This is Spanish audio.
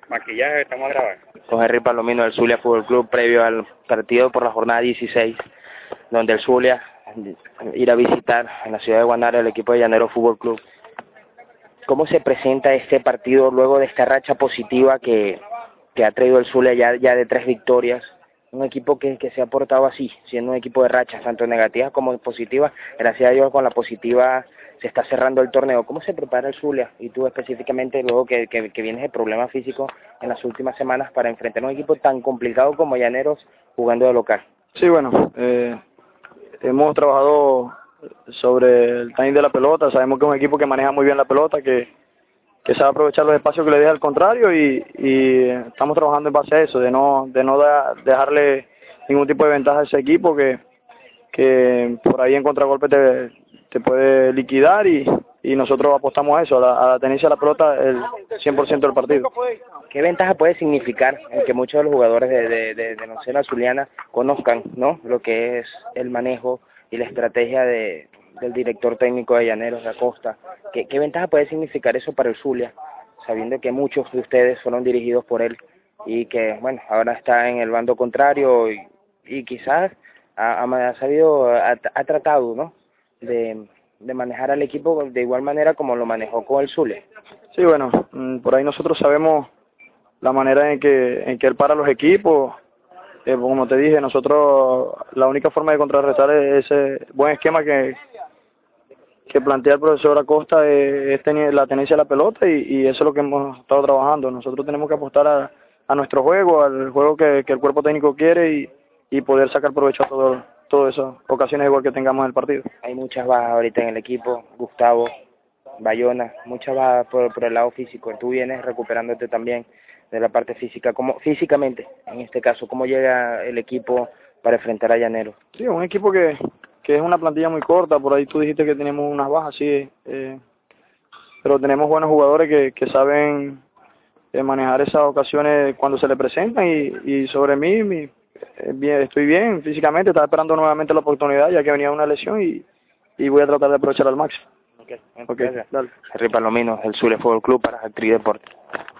Maquillaje, estamos grabando. Con Henry Palomino del Zulia Fútbol Club previo al partido por la jornada 16, donde el Zulia irá a visitar en la ciudad de Guanare el equipo de Llaneros Fútbol Club. ¿Cómo se presenta este partido luego de esta racha positiva que ha traído el Zulia ya de 3 victorias? Un equipo que se ha portado así, siendo un equipo de rachas, tanto negativas como positivas. Gracias a Dios con la positiva se está cerrando el torneo. ¿Cómo se prepara el Zulia? Y tú específicamente, luego que vienes de problemas físicos en las últimas semanas, para enfrentar a un equipo tan complicado como Llaneros jugando de local. Sí, bueno, hemos trabajado sobre el timing de la pelota. Sabemos que es un equipo que maneja muy bien la pelota, que sabe aprovechar los espacios que le deja al contrario, y estamos trabajando en base a eso, de no dejarle ningún tipo de ventaja a ese equipo que por ahí en contragolpe te puede liquidar, y nosotros apostamos a eso, a la tenencia de la pelota el 100% del partido. ¿Qué ventaja puede significar en que muchos de los jugadores de la Nacional Zuliana conozcan, ¿no?, lo que es el manejo y la estrategia del director técnico de Llaneros, de Acosta? ¿Qué ventaja puede significar eso para el Zulia, sabiendo que muchos de ustedes fueron dirigidos por él y que, bueno, ahora está en el bando contrario y quizás ha tratado, ¿no?, de manejar al equipo de igual manera como lo manejó con el Zulia? Sí, bueno, por ahí nosotros sabemos la manera en que él para los equipos. Como te dije, nosotros la única forma de contrarrestar ese buen esquema que plantea el profesor Acosta es tener la tenencia de la pelota, y eso es lo que hemos estado trabajando. Nosotros tenemos que apostar a nuestro juego, al juego que el cuerpo técnico quiere, y poder sacar provecho a todas esas ocasiones igual que tengamos en el partido. Hay muchas bajas ahorita en el equipo, Gustavo, Bayona, muchas bajas por el lado físico. Tú vienes recuperándote también de la parte física. Físicamente, en este caso, ¿cómo llega el equipo para enfrentar a Llaneros? Sí, un equipo que es una plantilla muy corta. Por ahí tú dijiste que tenemos unas bajas, sí, pero tenemos buenos jugadores que saben manejar esas ocasiones cuando se le presentan, y sobre mí estoy bien físicamente. Estaba esperando nuevamente la oportunidad, ya que venía una lesión, y voy a tratar de aprovechar al máximo. Okay, dale. Henry Palomino, el Zulia Fútbol Club para Actriz Deportes.